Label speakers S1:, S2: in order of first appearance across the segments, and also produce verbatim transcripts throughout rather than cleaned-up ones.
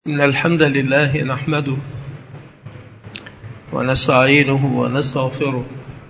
S1: إن الحمد لله نحمده ونستعينه ونستغفره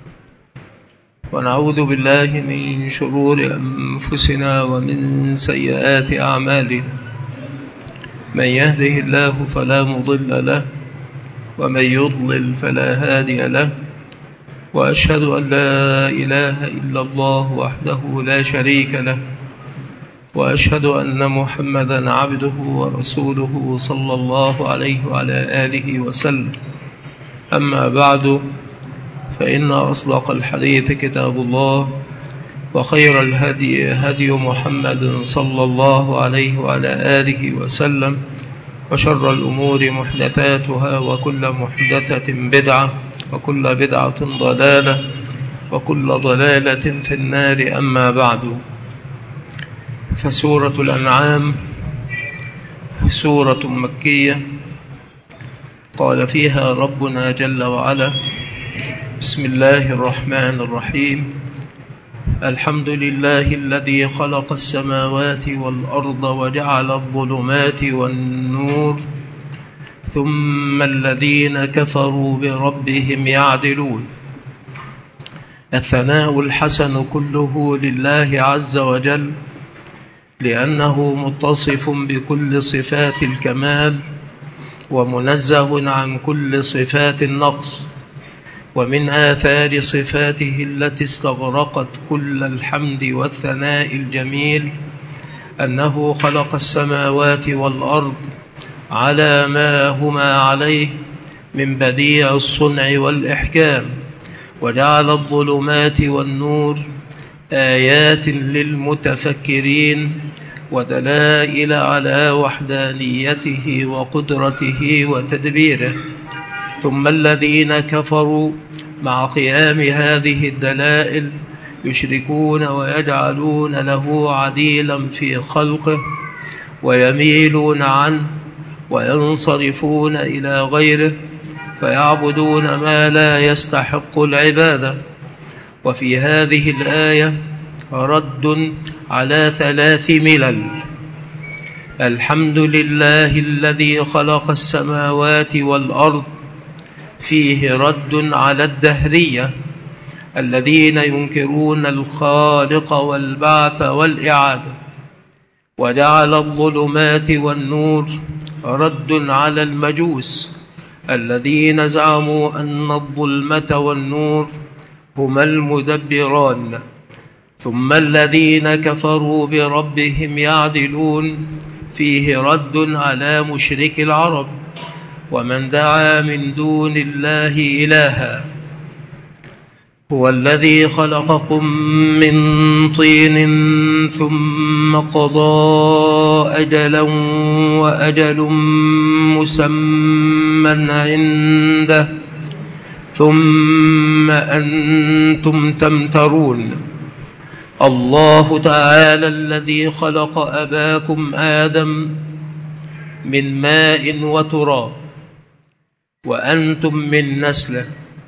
S1: ونعوذ بالله من شرور أنفسنا ومن سيئات أعمالنا. من يهده الله فلا مضل له ومن يضلل فلا هادي له، وأشهد أن لا إله إلا الله وحده لا شريك له، وأشهد أن محمدًا عبده ورسوله صلى الله عليه وعلى آله وسلم. أما بعد، فإن أصدق الحديث كتاب الله، وخير الهدي هدي محمد صلى الله عليه وعلى آله وسلم، وشر الأمور محدثاتها، وكل محدثة بدعة، وكل بدعة ضلالة، وكل ضلالة في النار. أما بعد، فسورة الأنعام سورة مكية قال فيها ربنا جل وعلا: بسم الله الرحمن الرحيم. الحمد لله الذي خلق السماوات والأرض وجعل الظلمات والنور، ثم الذين كفروا بربهم يعدلون. الثناء الحسن كله لله عز وجل، لأنه متصف بكل صفات الكمال ومنزه عن كل صفات النقص. ومن آثار صفاته التي استغرقت كل الحمد والثناء الجميل أنه خلق السماوات والأرض على ما هما عليه من بديع الصنع والإحكام، وجعل الظلمات والنور آيات للمتفكرين ودلائل على وحدانيته وقدرته وتدبيره. ثم الذين كفروا مع قيام هذه الدلائل يشركون ويجعلون له عديلا في خلقه، ويميلون عنه وينصرفون إلى غيره، فيعبدون ما لا يستحق العبادة. وفي هذه الآية رد على ثلاث ملل: الحمد لله الذي خلق السماوات والأرض، فيه رد على الدهرية الذين ينكرون الخالق والبعث والإعادة. وجعل الظلمات والنور رد على المجوس الذين زعموا أن الظلمة والنور هما المدبران. ثم الذين كفروا بربهم يعدلون، فيه رد على مشرك العرب ومن دعا من دون الله إلها. هو الذي خلقكم من طين ثم قضى أجلا وأجل مسمى عنده، ثم أنتم تمترون. الله تعالى الذي خلق أباكم آدم من ماء وتراب، وأنتم من نسله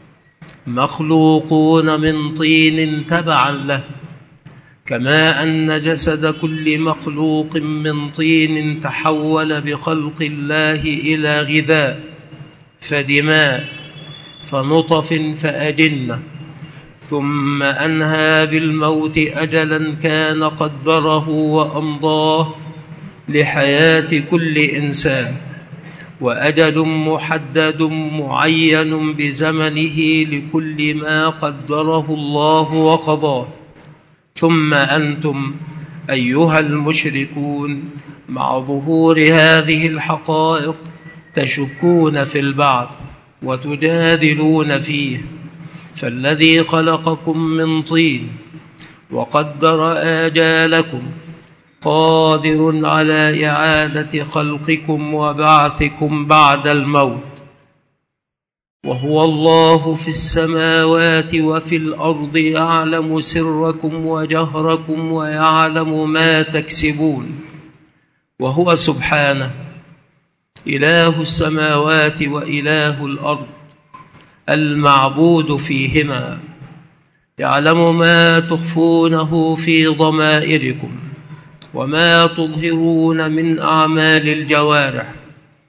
S1: مخلوقون من طين تبعا له، كما أن جسد كل مخلوق من طين تحول بخلق الله إلى غذاء فدماء فنطف فأجنة، ثم أنهى بالموت أجلا كان قدره وأمضاه لحياة كل إنسان، وأجل محدد معين بزمنه لكل ما قدره الله وقضاه. ثم أنتم أيها المشركون مع ظهور هذه الحقائق تشكون في البعث وتجادلون فيه. فالذي خلقكم من طين وقدر آجالكم قادر على إعادة خلقكم وبعثكم بعد الموت. وهو الله في السماوات وفي الأرض، يعلم سركم وجهركم ويعلم ما تكسبون. وهو سبحانه إله السماوات وإله الأرض المعبود فيهما، يعلم ما تخفونه في ضمائركم وما تظهرون من أعمال الجوارح،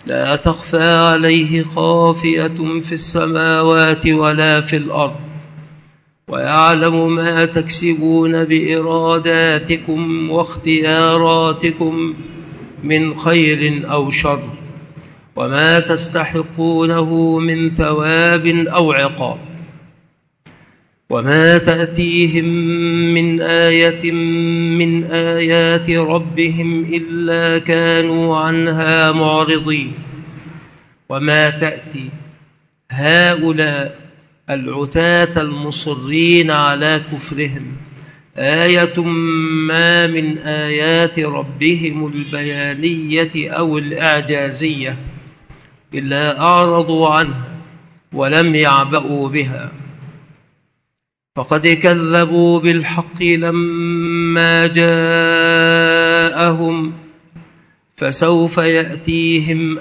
S1: لا تخفى عليه خافية في السماوات ولا في الأرض، ويعلم ما تكسبون بإراداتكم واختياراتكم من خير أو شر، وما تستحقونه من ثواب أو عقاب، وما تأتيهم من آية من آيات ربهم إلا كانوا عنها معرضين. وما تأتي هؤلاء العتاة المصرين على كفرهم آية ما من آيات ربهم البيانية أو الإعجازية إلا أعرضوا عنها ولم يعبأوا بها، فقد كذبوا بالحق لما جاءهم، فسوف يأتيهم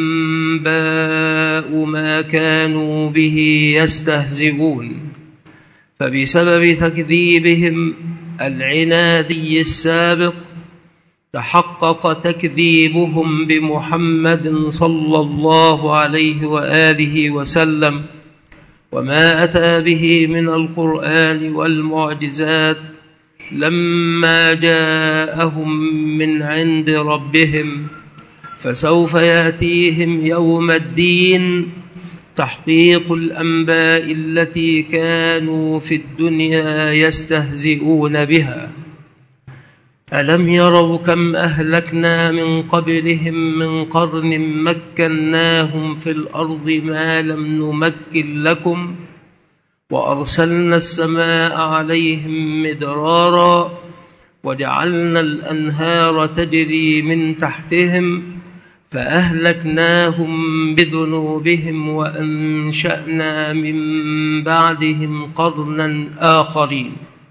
S1: أنباء ما كانوا به يستهزئون. فبسبب تكذيبهم العنادي السابق تحقق تكذيبهم بمحمد صلى الله عليه وآله وسلم وما أتى به من القرآن والمعجزات لما جاءهم من عند ربهم. فسوف يأتيهم يوم الدين تحقيق الأنباء التي كانوا في الدنيا يستهزئون بها. ألم يروا كم أهلكنا من قبلهم من قرن مكناهم في الأرض ما لم نمكن لكم، وأرسلنا السماء عليهم مدرارا، وجعلنا الأنهار تجري من تحتهم، فأهلكناهم بذنوبهم وأنشأنا من بعدهم قرنا آخرين.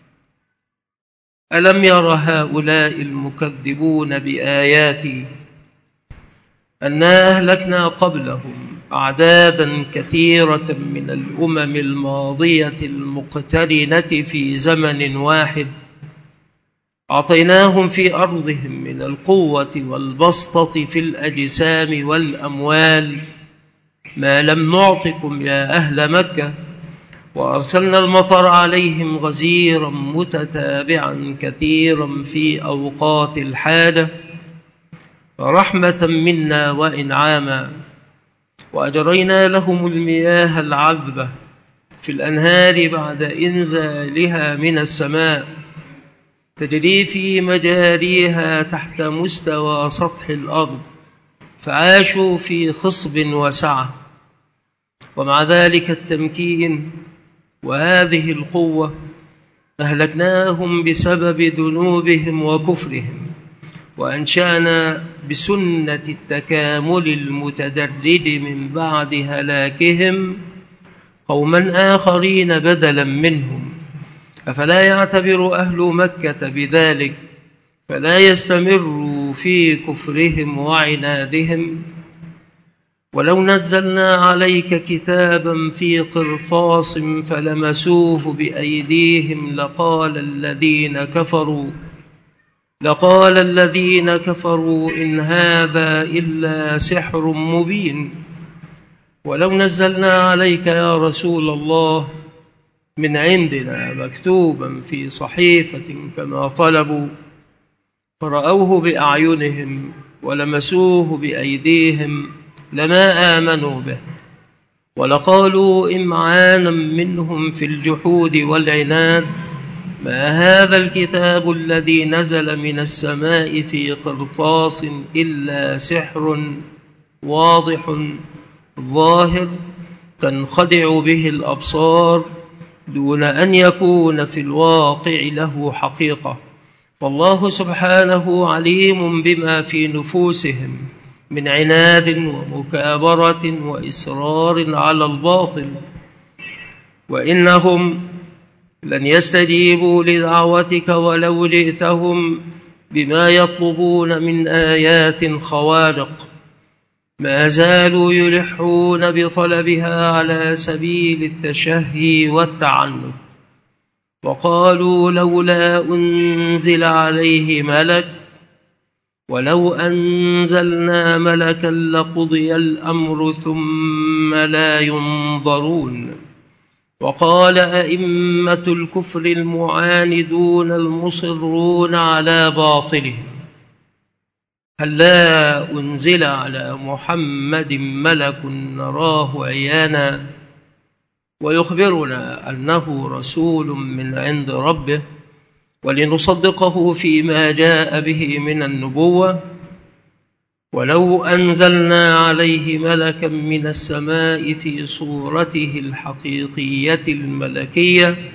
S1: ألم ير هؤلاء المكذبون بآياتي أنا أهلكنا قبلهم أعدادا كثيرة من الأمم الماضية المقترنة في زمن واحد، أعطيناهم في أرضهم من القوة والبسطة في الأجسام والأموال ما لم نعطكم يا أهل مكة، وأرسلنا المطر عليهم غزيرا متتابعا كثيرا في أوقات الحاجة، رحمة منا وإنعاما، وأجرينا لهم المياه العذبة في الأنهار بعد إنزالها من السماء تجري في مجاريها تحت مستوى سطح الأرض، فعاشوا في خصب وسعة. ومع ذلك التمكين وهذه القوة أهلكناهم بسبب ذنوبهم وكفرهم، وأنشأنا بسنة التكامل المتدرج من بعد هلاكهم قوما آخرين بدلا منهم. أفلا يعتبر أهل مكة بذلك فلا يستمروا في كفرهم وعنادهم؟ ولو نزلنا عليك كتابا في قرطاس فلمسوه بأيديهم لقال الذين كفروا لقال الذين كفروا إن هذا إلا سحر مبين. ولو نزلنا عليك يا رسول الله من عندنا مكتوبا في صحيفة كما طلبوا فرأوه بأعينهم ولمسوه بأيديهم لما آمنوا به، ولقالوا إمعانا منهم في الجحود والعناد ما هذا الكتاب الذي نزل من السماء في قرطاس إلا سحر واضح ظاهر تنخدع به الأبصار دون أن يكون في الواقع له حقيقة. فالله سبحانه عليم بما في نفوسهم من عناد ومكابرة وإصرار على الباطل، وإنهم لن يستجيبوا لدعوتك ولو جئتهم بما يطلبون من آيات خوارق، ما زالوا يلحون بطلبها على سبيل التشهي والتعنت. وقالوا لولا أنزل عليه ملك ولو أنزلنا ملكا لقضي الأمر ثم لا ينظرون. وقال أئمة الكفر المعاندون المصرون على باطلهم هلا أنزل على محمد ملك نراه عيانا ويخبرنا أنه رسول من عند ربه ولنصدقه فيما جاء به من النبوة. ولو أنزلنا عليه ملكا من السماء في صورته الحقيقية الملكية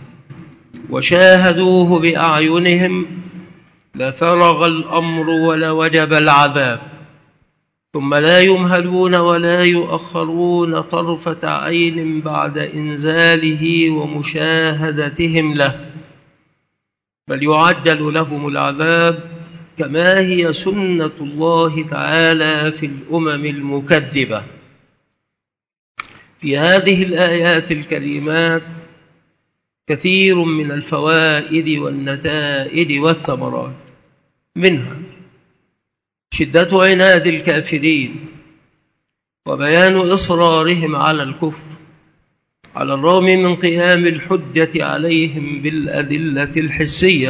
S1: وشاهدوه بأعينهم لفرغ الأمر ولوجب العذاب، ثم لا يمهلون ولا يؤخرون طرفة عين بعد إنزاله ومشاهدتهم له، بل يعجل لهم العذاب كما هي سنة الله تعالى في الأمم المكذبة. في هذه الآيات الكريمات كثير من الفوائد والنتائج والثمرات، منها شدة عناد الكافرين وبيان إصرارهم على الكفر على الرغم من قيام الحجة عليهم بالأدلة الحسية.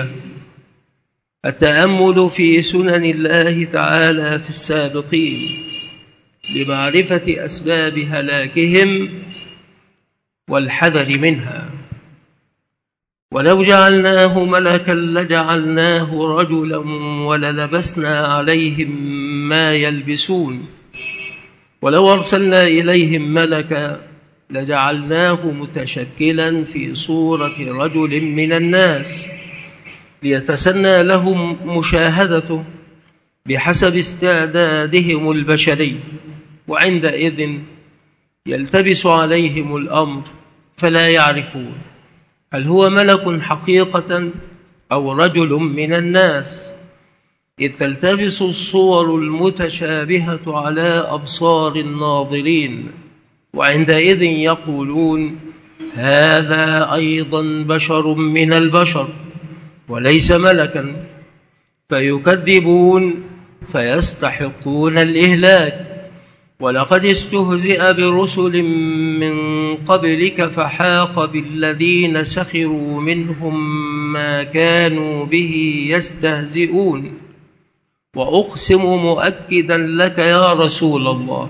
S1: التأمل في سنن الله تعالى في السابقين لمعرفة أسباب هلاكهم والحذر منها. ولو جعلناه ملكا لجعلناه رجلا وللبسنا عليهم ما يلبسون. ولو أرسلنا إليهم ملكا لجعلناه متشكلا في صورة رجل من الناس ليتسنى لهم مشاهدته بحسب استعدادهم البشري، وعندئذ يلتبس عليهم الأمر فلا يعرفون هل هو ملك حقيقة أو رجل من الناس، إذ تلتبس الصور المتشابهة على أبصار الناظرين، وعندئذ يقولون هذا أيضا بشر من البشر وليس ملكا، فيكذبون فيستحقون الإهلاك. ولقد استهزئ برسل من قبلك فحاق بالذين سخروا منهم ما كانوا به يستهزئون. وأقسم مؤكدا لك يا رسول الله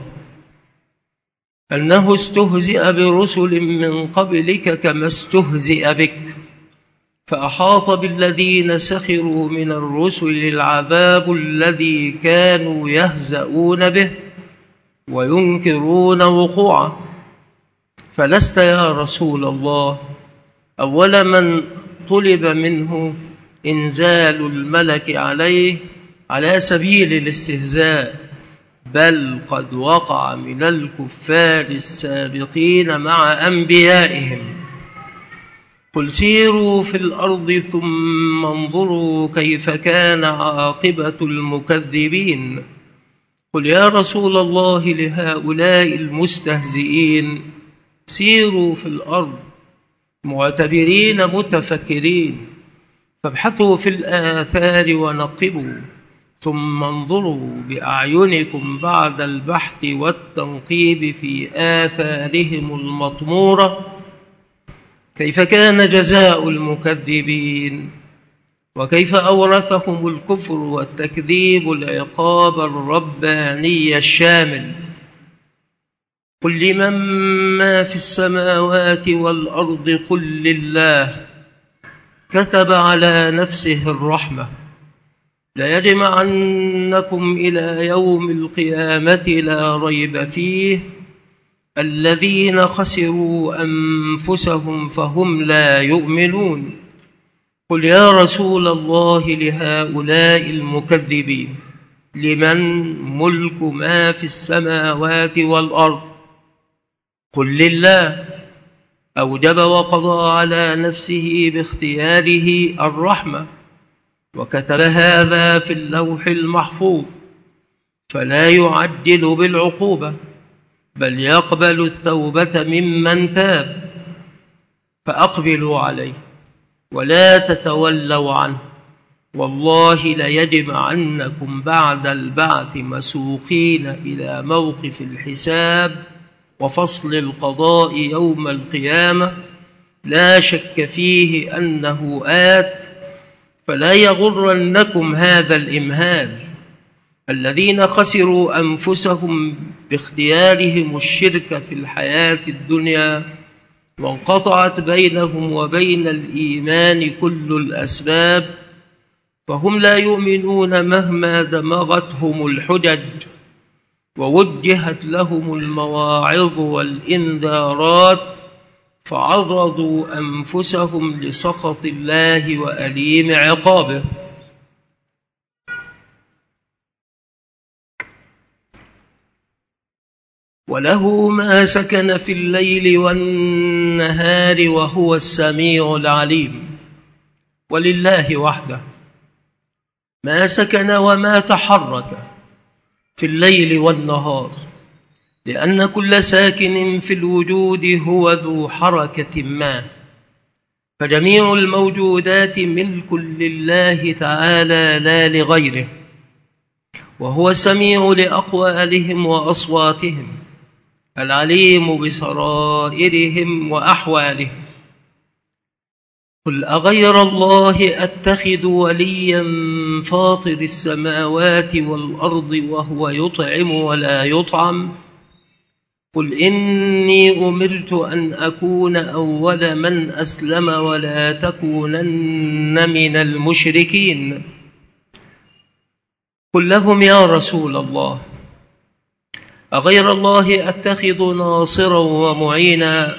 S1: أنه استهزئ برسل من قبلك كما استهزئ بك، فأحاط بالذين سخروا من الرسل العذاب الذي كانوا يهزؤون به وينكرون وقوعه. فلست يا رسول الله أول من طلب منه إنزال الملك عليه على سبيل الاستهزاء، بل قد وقع من الكفار السابقين مع أنبيائهم. قل سيروا في الأرض ثم انظروا كيف كان عاقبة المكذبين. قل يا رسول الله لهؤلاء المستهزئين سيروا في الأرض معتبرين متفكرين، فابحثوا في الآثار ونقبوا، ثم انظروا بأعينكم بعد البحث والتنقيب في آثارهم المطمورة كيف كان جزاء المكذبين، وكيف أورثهم الكفر والتكذيب العقاب الرباني الشامل. قل لمن ما في السماوات والأرض قل لله كتب على نفسه الرحمة ليجمعنكم إلى يوم القيامة لا ريب فيه الذين خسروا أنفسهم فهم لا يؤمنون. قل يا رسول الله لهؤلاء المكذبين لمن ملك ما في السماوات والأرض قل لله أوجب وقضى على نفسه باختياره الرحمة، وكتب هذا في اللوح المحفوظ، فلا يعجل بالعقوبة بل يقبل التوبة ممن تاب. فأقبلوا عليه ولا تتولوا عنه والله ليجمعنكم بعد البعث مسوقين إلى موقف الحساب وفصل القضاء يوم القيامة لا شك فيه أنه آت، فلا يغرنكم هذا الإمهال. الذين خسروا أنفسهم باختيارهم الشرك في الحياة الدنيا وانقطعت بينهم وبين الإيمان كل الأسباب، فهم لا يؤمنون مهما دمغتهم الحجج ووجهت لهم المواعظ والإنذارات، فعرضوا أنفسهم لسخط الله وأليم عقابه. وله ما سكن في الليل والنهار وهو السميع العليم. ولله وحده ما سكن وما تحرك في الليل والنهار، لأن كل ساكن في الوجود هو ذو حركة ما، فجميع الموجودات ملك لله تعالى لا لغيره، وهو السميع لأقوالهم وأصواتهم، العليم بسرائرهم وأحوالهم. قل أغير الله أتخذ وليا فاطر السماوات والأرض وهو يطعم ولا يطعم؟ قل إني أمرت أن أكون أول من أسلم ولا تكونن من المشركين. قل لهم يا رسول الله أغير الله أتخذ ناصرا ومعينا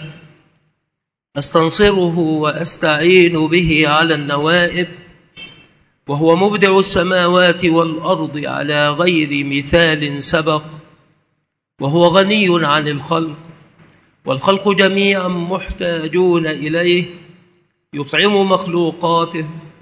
S1: أستنصره وأستعين به على النوائب، وهو مبدع السماوات والأرض على غير مثال سبق، وهو غني عن الخلق، والخلق جميعا محتاجون إليه، يطعم مخلوقاته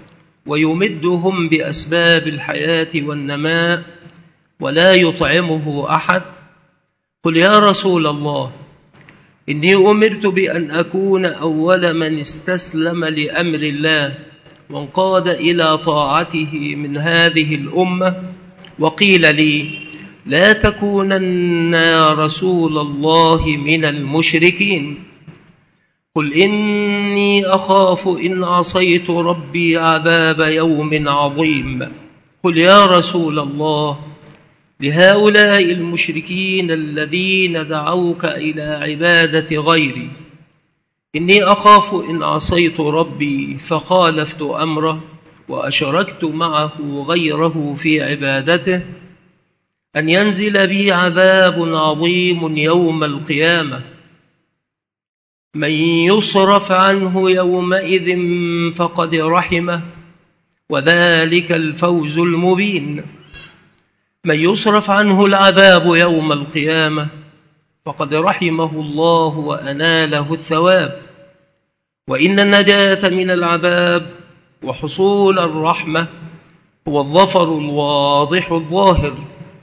S1: ويمدهم بأسباب الحياة والنماء ولا يطعمه أحد. قل يا رسول الله إني أمرت بأن أكون أول من استسلم لأمر الله وانقاد إلى طاعته من هذه الأمة، وقيل لي لا تكونن يا رسول الله من المشركين. قل إني أخاف إن عصيت ربي عذاب يوم عظيم. قل يا رسول الله لهؤلاء المشركين الذين دعوك إلى عبادة غيري إني أخاف إن عصيت ربي فخالفت أمره وأشركت معه غيره في عبادته أن ينزل بي عذاب عظيم يوم القيامة. من يصرف عنه يومئذ فقد رحمه وذلك الفوز المبين. من يصرف عنه العذاب يوم القيامة فقد رحمه الله وأناله الثواب. وإن النجاة من العذاب وحصول الرحمة هو الظفر الواضح الظاهر.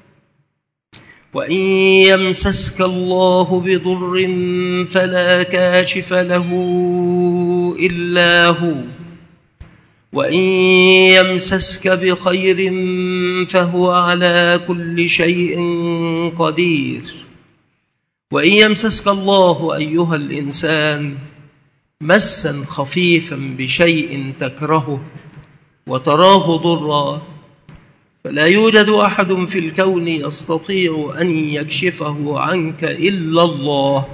S1: وإن يمسسك الله بضر فلا كاشف له إلا هو، وإن يمسسك بخير فهو على كل شيء قدير. وإن يمسسك الله أيها الإنسان مسا خفيفا بشيء تكرهه وتراه ضرا، فلا يوجد أحد في الكون يستطيع أن يكشفه عنك إلا الله،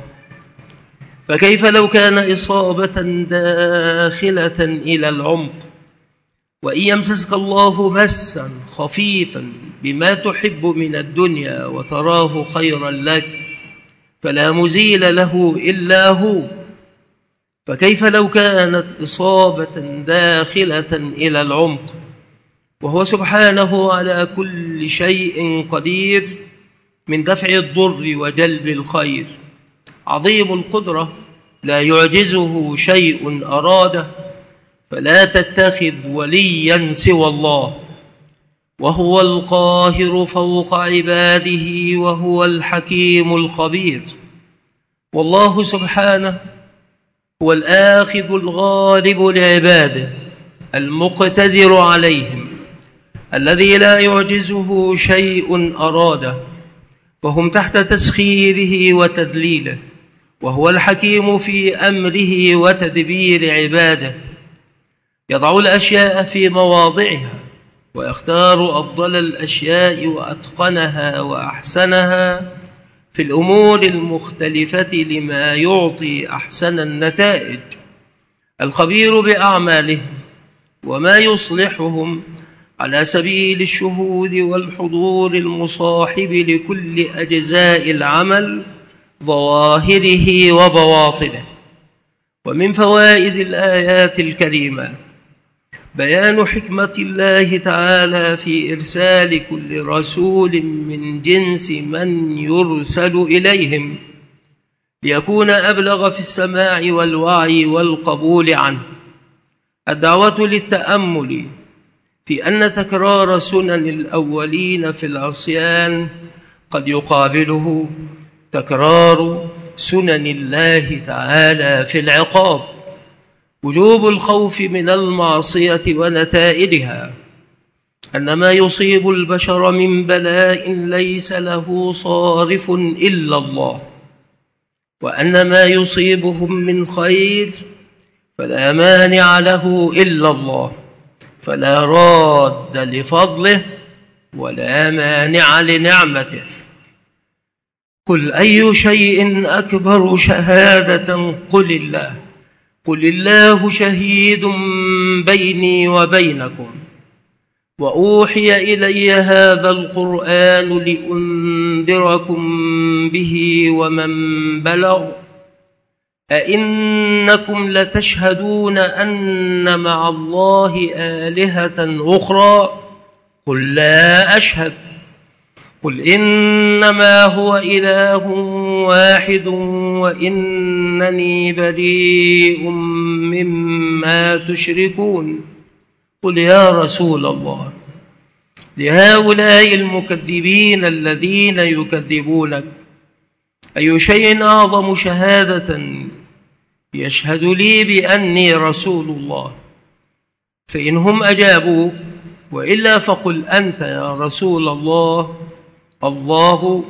S1: فكيف لو كان إصابة داخلة إلى العمق؟ وإن يمسسك الله مسا خفيفا بما تحب من الدنيا وتراه خيرا لك فلا مزيل له إلا هو، فكيف لو كانت إصابة داخلة إلى العمق؟ وهو سبحانه على كل شيء قدير من دفع الضر وجلب الخير، عظيم القدرة لا يعجزه شيء أراده، فلا تتخذ وليا سوى الله، وهو القاهر فوق عباده وهو الحكيم الخبير. والله سبحانه هو الآخذ الغالب لعباده المقتدر عليهم، الذي لا يعجزه شيء أراده، وهم تحت تسخيره وتدليله، وهو الحكيم في أمره وتدبير عباده، يضع الأشياء في مواضعها ويختار أفضل الأشياء وأتقنها وأحسنها في الأمور المختلفة لما يعطي أحسن النتائج، الخبير بأعمالهم وما يصلحهم على سبيل الشهود والحضور المصاحب لكل أجزاء العمل ظواهره وبواطنه. ومن فوائد الآيات الكريمة بيان حكمة الله تعالى في إرسال كل رسول من جنس من يرسل إليهم ليكون أبلغ في السماع والوعي والقبول عنه. الدعوة للتأمل في أن تكرار سنن الأولين في العصيان قد يقابله تكرار سنن الله تعالى في العقاب، وجوب الخوف من المعصية ونتائجها، أن ما يصيب البشر من بلاء ليس له صارف إلا الله، وأن ما يصيبهم من خير فلا مانع له إلا الله، فلا راد لفضله ولا مانع لنعمته. قل أي شيء أكبر شهادة قل الله قل الله شهيد بيني وبينكم وأوحي إلي هذا القرآن لأنذركم به ومن بلغ أئنكم لتشهدون أن مع الله آلهة أخرى قل لا أشهد قل إنما هو إله واحد وإنني بريء مما تشركون. قل يا رسول الله لهؤلاء المكذبين الذين يكذبونك أي شيء أعظم شهادة يشهد لي بأني رسول الله؟ فإنهم أجابوا وإلا فقل أنت يا رسول الله الله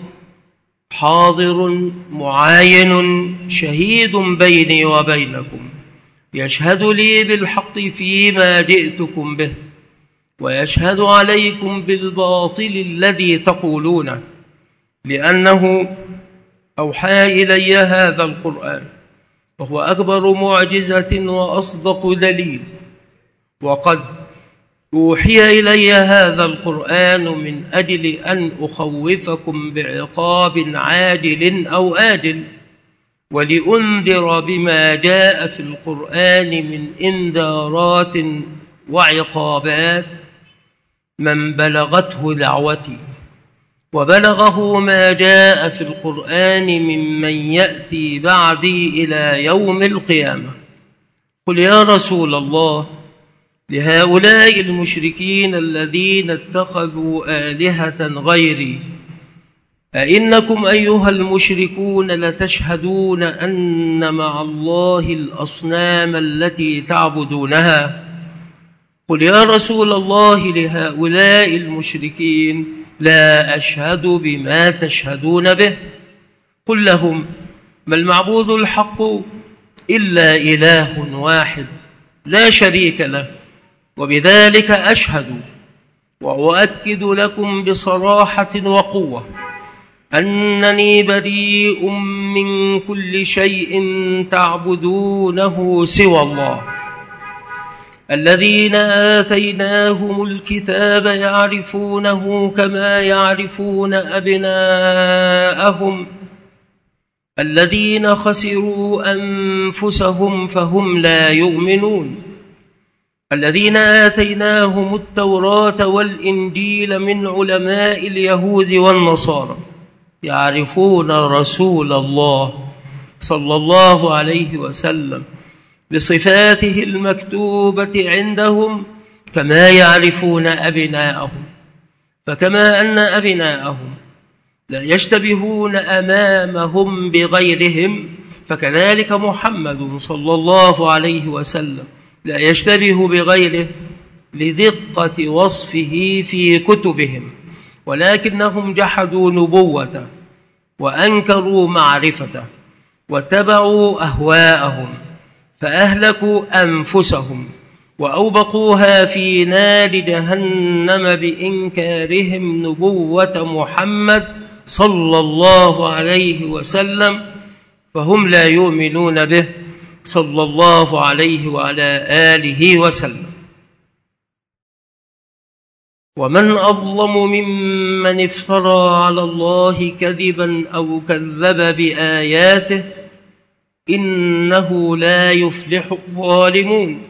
S1: حاضر معاين شهيد بيني وبينكم يشهد لي بالحق فيما جئتكم به ويشهد عليكم بالباطل الذي تقولونه، لأنه أوحى إلي هذا القرآن وهو أكبر معجزة وأصدق دليل، وقد أوحي إلي هذا القرآن من أجل أن أخوفكم بعقاب عاجل أو آجل، ولأنذر بما جاء في القرآن من إنذارات وعقابات من بلغته دعوتي وبلغه ما جاء في القرآن ممن يأتي بعدي إلى يوم القيامة. قل يا رسول الله لهؤلاء المشركين الذين اتخذوا آلهة غيري أئنكم أيها المشركون لتشهدون أن مع الله الأصنام التي تعبدونها؟ قل يا رسول الله لهؤلاء المشركين لا أشهد بما تشهدون به. قل لهم ما المعبود الحق إلا إله واحد لا شريك له، وبذلك أشهد وأؤكد لكم بصراحة وقوة أنني بريء من كل شيء تعبدونه سوى الله. الذين آتيناهم الكتاب يعرفونه كما يعرفون أبناءهم الذين خسروا أنفسهم فهم لا يؤمنون. الذين آتيناهم التوراة والإنجيل من علماء اليهود والنصارى يعرفون رسول الله صلى الله عليه وسلم بصفاته المكتوبة عندهم كما يعرفون أبناءهم، فكما أن أبناءهم لا يشتبهون أمامهم بغيرهم فكذلك محمد صلى الله عليه وسلم لا يشتبه بغيره لدقة وصفه في كتبهم، ولكنهم جحدوا نبوته وأنكروا معرفته واتبعوا أهواءهم فأهلكوا أنفسهم وأوبقوها في نار جهنم بإنكارهم نبوة محمد صلى الله عليه وسلم، فهم لا يؤمنون به صلى الله عليه وعلى آله وسلم. ومن أظلم ممن افترى على الله كذبا أو كذب بآياته إنه لا يفلح الظالمون.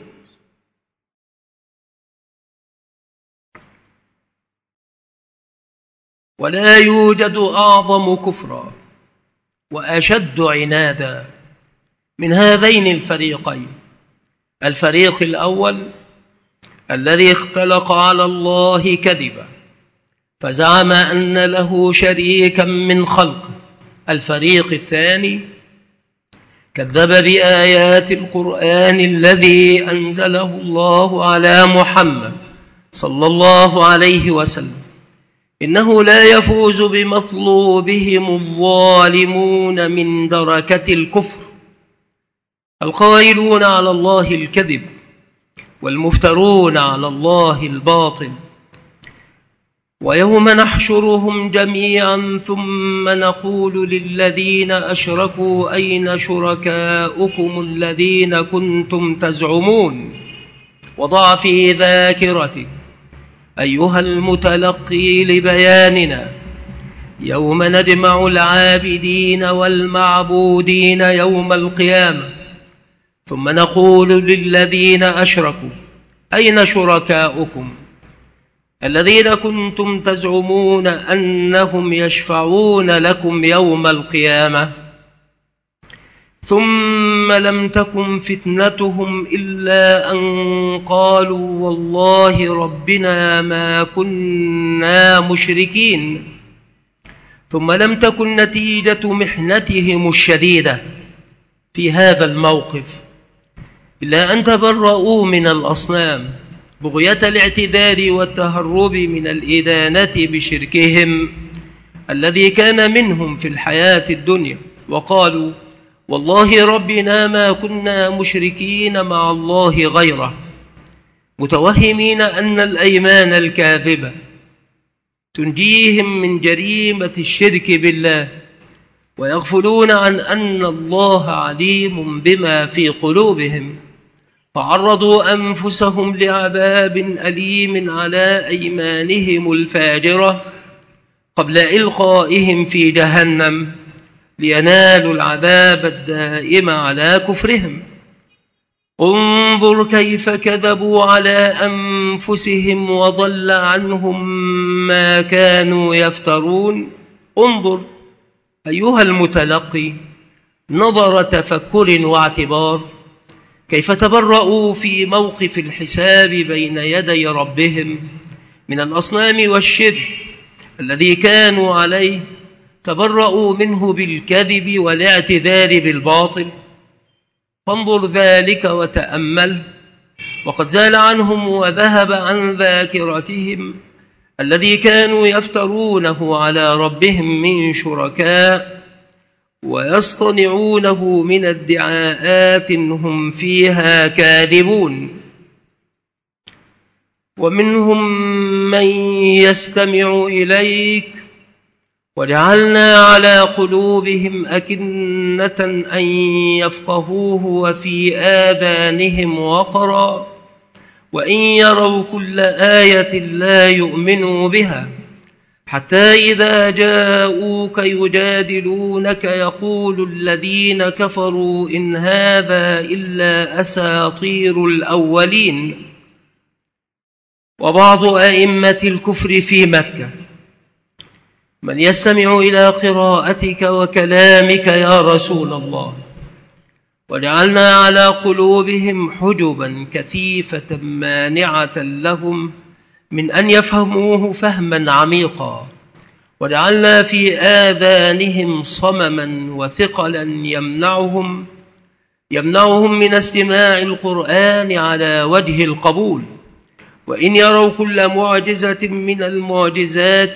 S1: ولا يوجد أعظم كفرا وأشد عنادا من هذين الفريقين: الفريق الأول الذي اختلق على الله كذبا فزعم أن له شريكا من خلقه. الفريق الثاني كذب بآيات القرآن الذي أنزله الله على محمد صلى الله عليه وسلم. إنه لا يفوز بمطلوبهم الظالمون من دركة الكفر القائلون على الله الكذب والمفترون على الله الباطل. ويوم نحشرهم جميعا ثم نقول للذين أشركوا أين شركاؤكم الذين كنتم تزعمون. وضع في ذاكرتك أيها المتلقي لبياننا يوم نجمع العابدين والمعبودين يوم القيامة ثم نقول للذين أشركوا أين شركاؤكم الذين كنتم تزعمون أنهم يشفعون لكم يوم القيامة ثم لم تكن فتنتهم إلا أن قالوا والله ربنا ما كنا مشركين. ثم لم تكن نتيجة محنتهم الشديدة في هذا الموقف إلا أن تبرؤوا من الأصنام بغية الاعتذار والتهرب من الإدانة بشركهم الذي كان منهم في الحياة الدنيا، وقالوا والله ربنا ما كنا مشركين مع الله غيره، متوهمين أن الأيمان الكاذبة تنجيهم من جريمة الشرك بالله، ويغفلون عن أن الله عليم بما في قلوبهم، فعرضوا أنفسهم لعذاب أليم على أيمانهم الفاجرة قبل إلقائهم في جهنم لينالوا العذاب الدائم على كفرهم. انظر كيف كذبوا على أنفسهم وضل عنهم ما كانوا يفترون. انظر أيها المتلقي نظر تفكر واعتبار كيف تبرؤوا في موقف الحساب بين يدي ربهم من الأصنام والشرك الذي كانوا عليه، تبرؤوا منه بالكذب والاعتذار بالباطل. فانظر ذلك وتأمل، وقد زال عنهم وذهب عن ذاكرتهم الذي كانوا يفترونه على ربهم من شركاء ويصطنعونه من ادعاءات هم فيها كاذبون. ومنهم من يستمع إليك وجعلنا على قلوبهم أكنة أن يفقهوه وفي آذانهم وقرا وإن يروا كل آية لا يؤمنوا بها حتى إذا جاءوك يجادلونك يقول الذين كفروا إن هذا إلا أساطير الأولين. وبعض أئمة الكفر في مكة من يستمع إلى قراءتك وكلامك يا رسول الله، وجعلنا على قلوبهم حجبا كثيفة مانعة لهم من أن يفهموه فهما عميقا، وجعلنا في آذانهم صمما وثقلا يمنعهم يمنعهم من استماع القرآن على وجه القبول. وإن يروا كل معجزة من المعجزات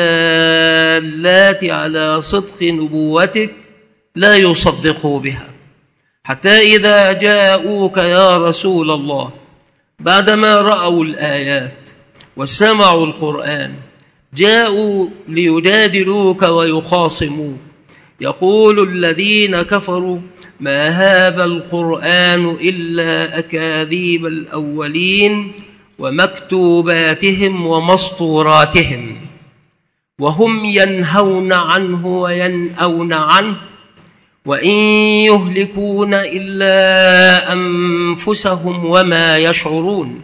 S1: الدالات على صدق نبوتك لا يصدقوا بها، حتى إذا جاءوك يا رسول الله بعدما رأوا الآيات وسمعوا القرآن جاءوا ليجادلوك ويخاصموك، يقول الذين كفروا ما هذا القرآن إلا أكاذيب الأولين ومكتوباتهم ومسطوراتهم، وهم ينهون عنه وينأون عنه وإن يهلكون إلا أنفسهم وما يشعرون.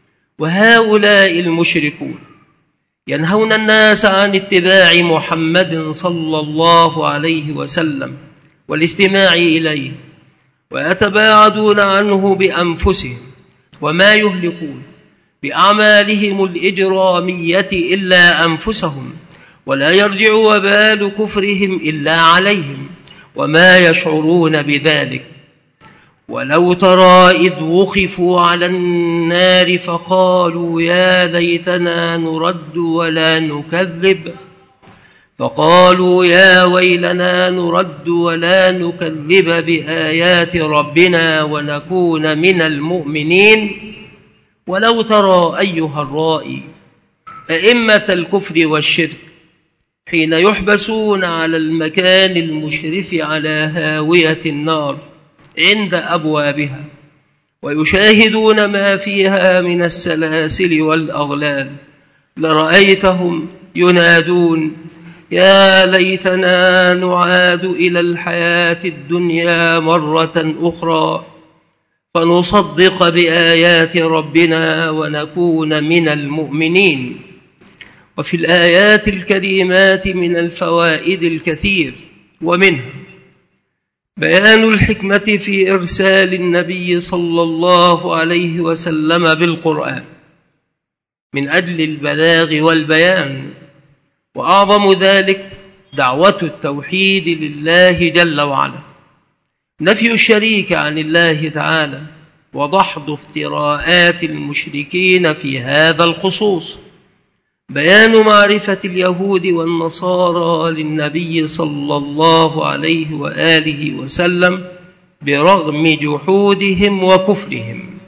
S1: وهؤلاء المشركون ينهون الناس عن اتباع محمد صلى الله عليه وسلم والاستماع إليه، ويتباعدون عنه بأنفسهم، وما يهلكون بأعمالهم الإجرامية إلا أنفسهم، ولا يرجع وبال كفرهم إلا عليهم وما يشعرون بذلك. ولو ترى إذ وقفوا على النار فقالوا يا ليتنا نرد ولا نكذب فقالوا يا ويلنا نرد ولا نكذب بآيات ربنا ونكون من المؤمنين. ولو ترى أيها الرائي أئمة الكفر والشرك حين يحبسون على المكان المشرف على هاوية النار عند أبوابها ويشاهدون ما فيها من السلاسل والأغلال لرأيتهم ينادون يا ليتنا نعاد إلى الحياة الدنيا مرة أخرى فنصدق بآيات ربنا ونكون من المؤمنين. وفي الآيات الكريمات من الفوائد الكثير، ومنها بيان الحكمة في إرسال النبي صلى الله عليه وسلم بالقرآن من أجل البلاغ والبيان، وأعظم ذلك دعوة التوحيد لله جل وعلا، نفي الشريك عن الله تعالى، وضحض افتراءات المشركين في هذا الخصوص، بيان معرفة اليهود والنصارى للنبي صلى الله عليه وآله وسلم برغم جحودهم وكفرهم،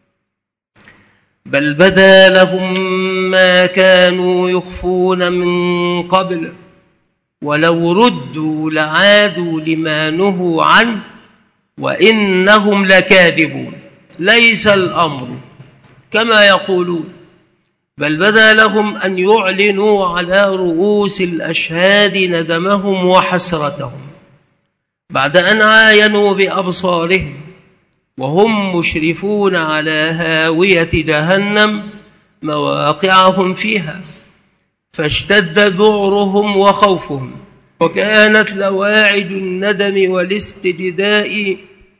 S1: بل بدا لهم ما كانوا يخفون من قبل ولو ردوا لعادوا لما نهوا عنه وإنهم لكاذبون. ليس الأمر كما يقولون، بل بدا لهم أن يعلنوا على رؤوس الأشهاد ندمهم وحسرتهم بعد أن عاينوا بأبصارهم وهم مشرفون على هاوية جهنم مواقعهم فيها، فاشتد ذعرهم وخوفهم، وكانت لواعد الندم والاستجداء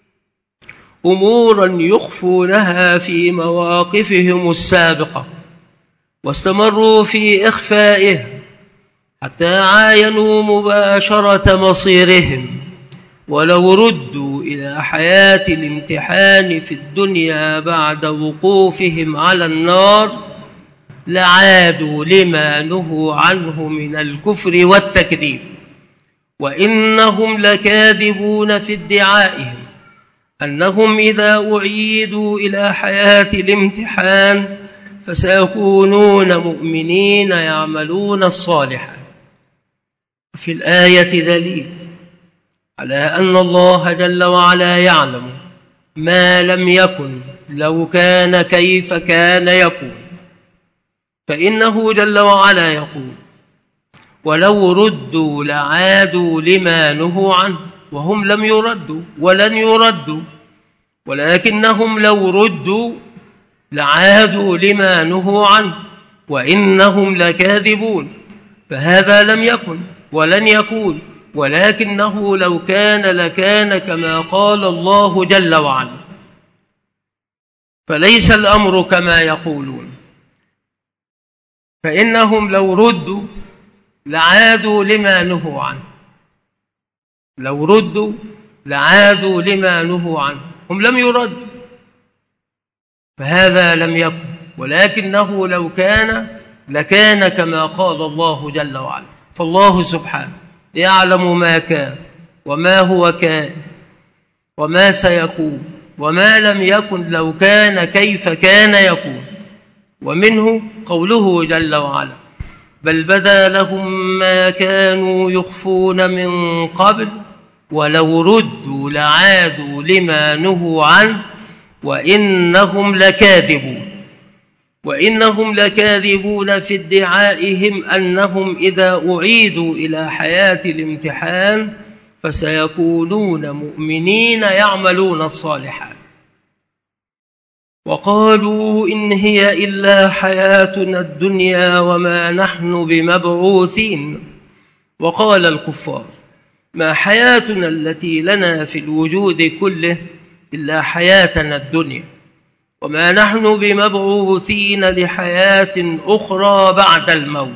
S1: أمورا يخفونها في مواقفهم السابقة واستمروا في إخفائه حتى عاينوا مباشرة مصيرهم. ولو ردوا إلى حياة الامتحان في الدنيا بعد وقوفهم على النار لعادوا لما نهوا عنه من الكفر والتكذيب، وإنهم لكاذبون في ادعائهم أنهم إذا أعيدوا إلى حياة الامتحان فسيكونون مؤمنين يعملون الصالحات. في الآية دليل على أن الله جل وعلا يعلم ما لم يكن لو كان كيف كان يكون، فإنه جل وعلا يقول ولو ردوا لعادوا لما نهوا عنه، وهم لم يردوا ولن يردوا، ولكنهم لو ردوا لعادوا لما نهوا عنه وإنهم لكاذبون. فهذا لم يكن ولن يكون، ولكنه لو كان لكان كما قال الله جل وعلا. فليس الأمر كما يقولون، فإنهم لو ردوا لعادوا لما نهوا عنه، لو ردوا لعادوا لما نهوا عنه، هم لم يردوا، فهذا لم يكن ولكنه لو كان لكان كما قال الله جل وعلا. فالله سبحانه يعلم ما كان وما هو كان وما سيكون وما لم يكن لو كان كيف كان يكون. ومنه قوله جل وعلا: بل بدا لهم ما كانوا يخفون من قبل ولو ردوا لعادوا لما نهوا عنه وإنهم لكاذبون. وإنهم لكاذبون في ادعائهم أنهم إذا أعيدوا إلى حياة الامتحان فسيكونون مؤمنين يعملون الصالحات. وقالوا إن هي إلا حياتنا الدنيا وما نحن بمبعوثين. وقال الكفار: ما حياتنا التي لنا في الوجود كله إلا حياتنا الدنيا وما نحن بمبعوثين لحياة أخرى بعد الموت.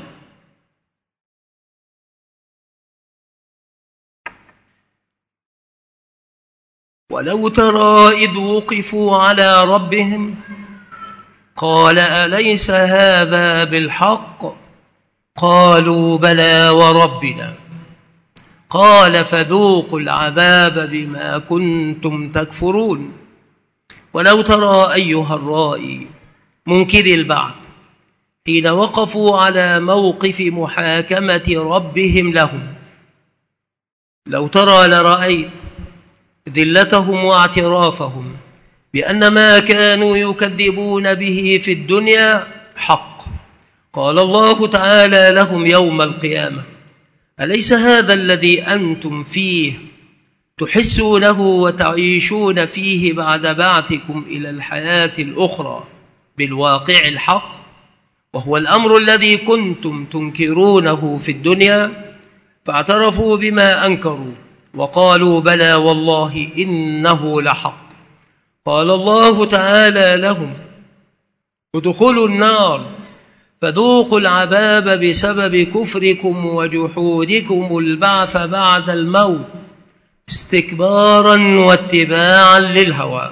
S1: ولو ترى إذ وقفوا على ربهم قال أليس هذا بالحق؟ قالوا بلى وربنا. قال فذوقوا العذاب بما كنتم تكفرون. ولو ترى أيها الرائي منكر البعث حين وقفوا على موقف محاكمة ربهم لهم، لو ترى لرأيت ذلتهم واعترافهم بأن ما كانوا يكذبون به في الدنيا حق. قال الله تعالى لهم يوم القيامة: أليس هذا الذي أنتم فيه تحسونه وتعيشون فيه بعد بعثكم إلى الحياة الأخرى بالواقع الحق، وهو الأمر الذي كنتم تنكرونه في الدنيا؟ فاعترفوا بما أنكروا وقالوا بلى والله إنه لحق. قال الله تعالى لهم: ادخلوا النار فذوقوا العذاب بسبب كفركم وجحودكم البعث بعد الموت استكبارا واتباعا للهوى.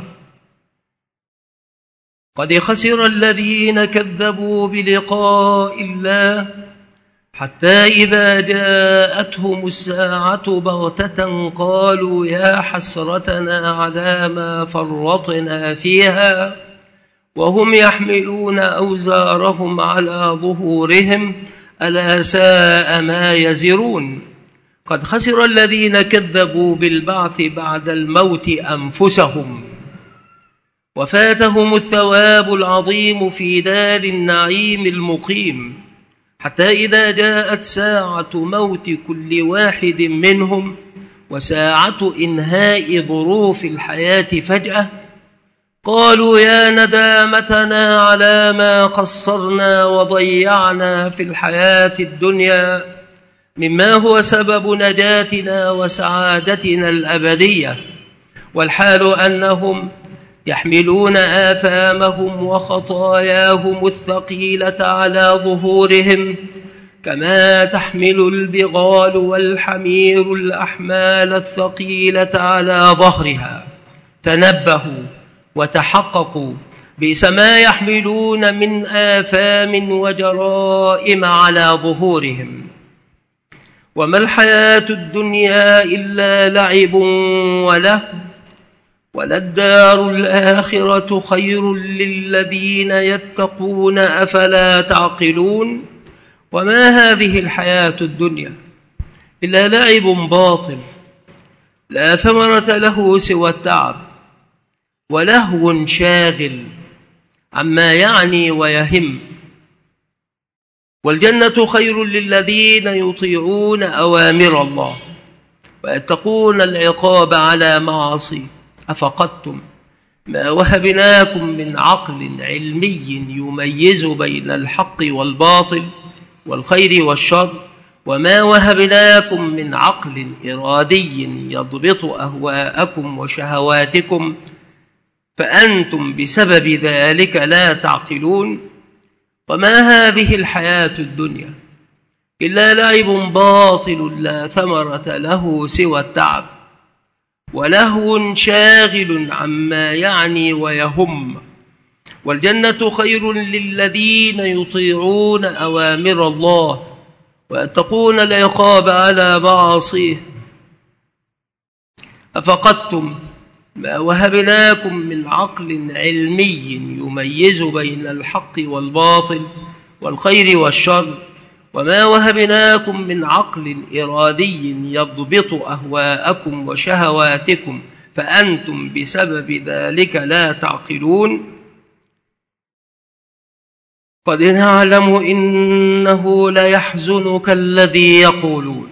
S1: قد خسر الذين كذبوا بلقاء الله حتى إذا جاءتهم الساعة بغتة قالوا يا حسرتنا على ما فرطنا فيها وهم يحملون أوزارهم على ظهورهم ألا ساء ما يزرون. قد خسر الذين كذبوا بالبعث بعد الموت أنفسهم وفاتهم الثواب العظيم في دار النعيم المقيم حتى إذا جاءت ساعة موت كل واحد منهم وساعة إنهاء ظروف الحياة فجأة قالوا يا ندامتنا على ما قصرنا وضيعنا في الحياة الدنيا مما هو سبب نجاتنا وسعادتنا الأبدية، والحال أنهم يحملون آثامهم وخطاياهم الثقيلة على ظهورهم كما تحمل البغال والحمير الأحمال الثقيلة على ظهرها. تنبهوا وتحققوا بئس ما يحملون من آثام وجرائم على ظهورهم. وما الحياة الدنيا إلا لعب وله وللدار الآخرة خير للذين يتقون أفلا تعقلون. وما هذه الحياة الدنيا إلا لعب باطل لا ثمرة له سوى التعب ولهو شاغل عما يعني ويهم. والجنة خير للذين يطيعون أوامر الله ويتقون العقاب على معاصيه. أفقدتم ما وهبناكم من عقل علمي يميز بين الحق والباطل والخير والشر، وما وهبناكم من عقل إرادي يضبط أهواءكم وشهواتكم فأنتم بسبب ذلك لا تعقلون. وما هذه الحياة الدنيا إلا لعب باطل لا ثمرة له سوى التعب ولهو شاغل عما يعني ويهم. والجنة خير للذين يطيعون أوامر الله ويتقون العقاب على معاصيه. أفقدتم ما وهبناكم من عقل علمي يميز بين الحق والباطل والخير والشر، وما وهبناكم من عقل إرادي يضبط أهواءكم وشهواتكم فأنتم بسبب ذلك لا تعقلون. قد نعلم إنه ليحزنك الذي يقولون،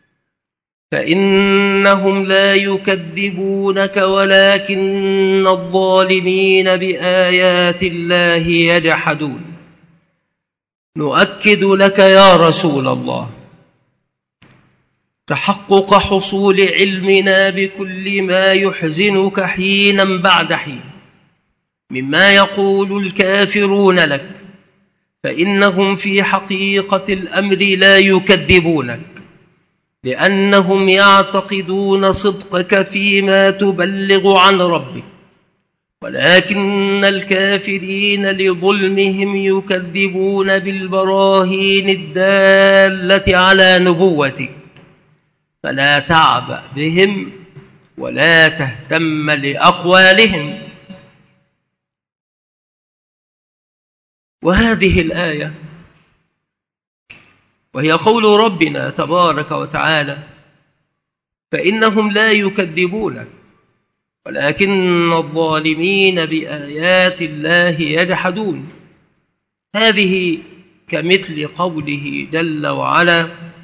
S1: فإنهم لا يكذبونك ولكن الظالمين بآيات الله يجحدون. نؤكد لك يا رسول الله تحقق حصول علمنا بكل ما يحزنك حينا بعد حين مما يقول الكافرون لك، فإنهم في حقيقة الأمر لا يكذبونك، لأنهم يعتقدون صدقك فيما تبلغ عن ربك، ولكن الكافرين لظلمهم يكذبون بالبراهين الدالة على نبوتك، فلا تعبأ بهم ولا تهتم لأقوالهم. وهذه الآية وهي قول ربنا تبارك وتعالى: فإنهم لا يكذبونك ولكن الظالمين بآيات الله يجحدون. هذه كمثل قوله جل وعلا: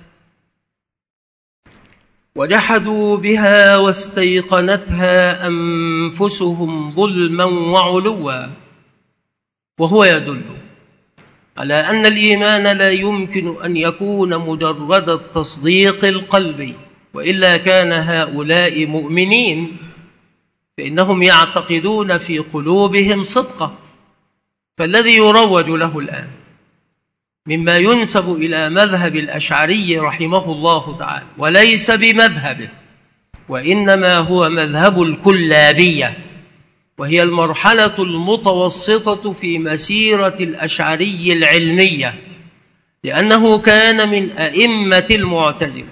S1: وجحدوا بها واستيقنتها أنفسهم ظلما وعلوا. وهو يدل على أن الإيمان لا يمكن أن يكون مجرد التصديق القلبي، وإلا كان هؤلاء مؤمنين، فإنهم يعتقدون في قلوبهم صدقا. فالذي يروج له الآن مما ينسب إلى مذهب الأشعري رحمه الله تعالى، وليس بمذهبه وإنما هو مذهب الكلابية، وهي المرحلة المتوسطة في مسيرة الأشعري العلمية، لأنه كان من أئمة المعتزلة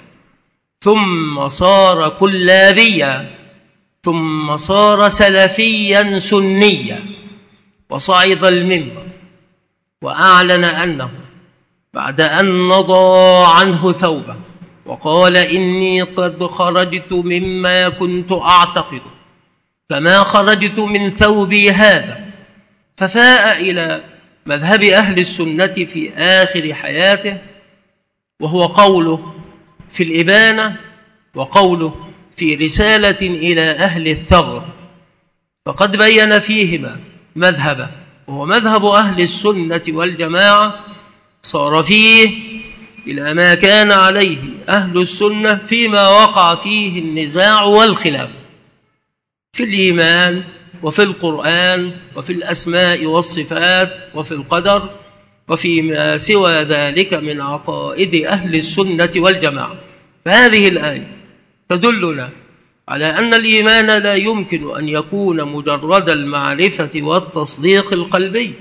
S1: ثم صار كلابيا ثم صار سلفيا سنيا، وصعد المنبر وأعلن أنه بعد أن نضى عنه ثوبه وقال: إني قد خرجت مما كنت أعتقد فما خرجت من ثوبي هذا، ففاء إلى مذهب أهل السنة في آخر حياته، وهو قوله في الإبانة وقوله في رسالة إلى أهل الثغر، فقد بين فيهما مذهبه، وهو مذهب أهل السنة والجماعة، صار فيه إلى ما كان عليه أهل السنة فيما وقع فيه النزاع والخلاف في الإيمان وفي القرآن وفي الأسماء والصفات وفي القدر وفيما سوى ذلك من عقائد أهل السنة والجماعة. فهذه الآية تدلنا على أن الإيمان لا يمكن أن يكون مجرد المعرفة والتصديق القلبي،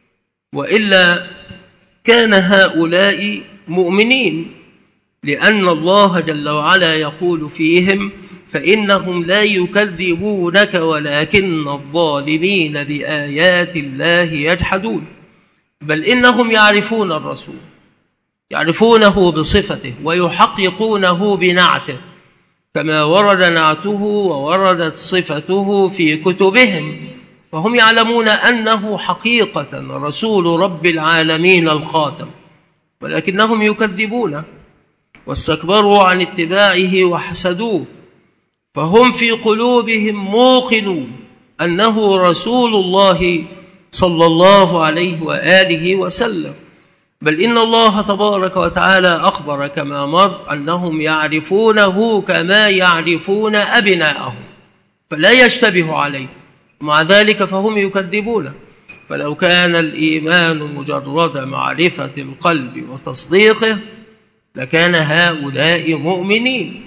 S1: وإلا كان هؤلاء مؤمنين، لأن الله جل وعلا يقول فيهم: فإنهم لا يكذبونك ولكن الظالمين بآيات الله يجحدون. بل إنهم يعرفون الرسول، يعرفونه بصفته ويحققونه بنعته، كما ورد نعته ووردت صفته في كتبهم، فهم يعلمون أنه حقيقة رسول رب العالمين الخاتم، ولكنهم يكذبونه واستكبروا عن اتباعه وحسدوه، فهم في قلوبهم موقنون أنه رسول الله صلى الله عليه وآله وسلم. بل إن الله تبارك وتعالى أخبر كما مر أنهم يعرفونه كما يعرفون أبناءهم، فلا يشتبه عليه، مع ذلك فهم يكذبونه. فلو كان الإيمان مجرد معرفة القلب وتصديقه لكان هؤلاء مؤمنين.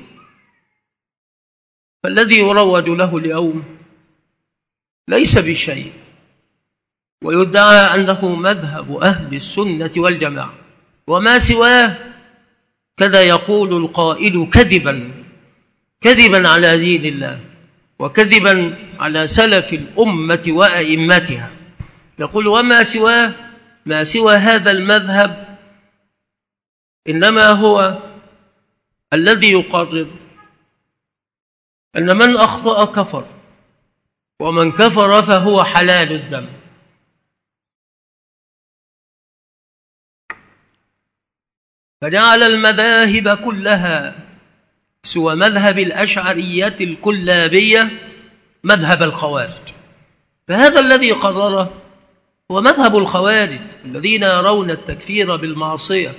S1: فالذي يروج له اليوم ليس بشيء، ويدعى أنه مذهب أهل السنة والجماعة، وما سواه كذا يقول القائل كذبا كذبا على دين الله وكذبا على سلف الأمة وأئمتها، يقول وما سواه ما سوى هذا المذهب إنما هو الذي يقرر أن من أخطأ كفر، ومن كفر فهو حلال الدم. فجعل المذاهب كلها سوى مذهب الأشعرية الكلابية مذهب الخوارج. فهذا الذي قرره هو مذهب الخوارج الذين يرون التكفير بالمعصية.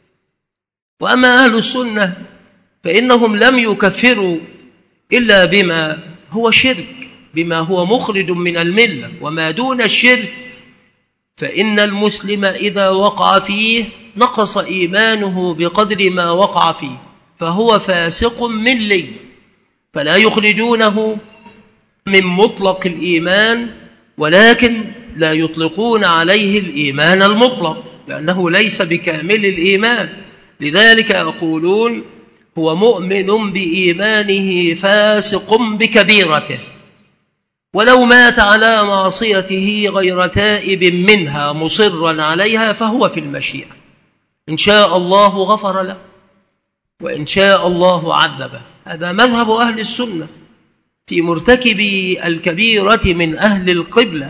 S1: وأما أهل السنة فإنهم لم يكفروا إلا بما هو شرك، بما هو مخرج من الملة، وما دون الشرك فإن المسلم إذا وقع فيه نقص إيمانه بقدر ما وقع فيه، فهو فاسق ملي، فلا يخرجونه من مطلق الإيمان، ولكن لا يطلقون عليه الإيمان المطلق لأنه ليس بكامل الإيمان. لذلك يقولون هو مؤمن بإيمانه فاسق بكبيرته، ولو مات على معصيته غير تائب منها مصرا عليها فهو في المشيئة، إن شاء الله غفر له وإن شاء الله عذبه. هذا مذهب أهل السنة في مرتكب الكبيرة من أهل القبلة،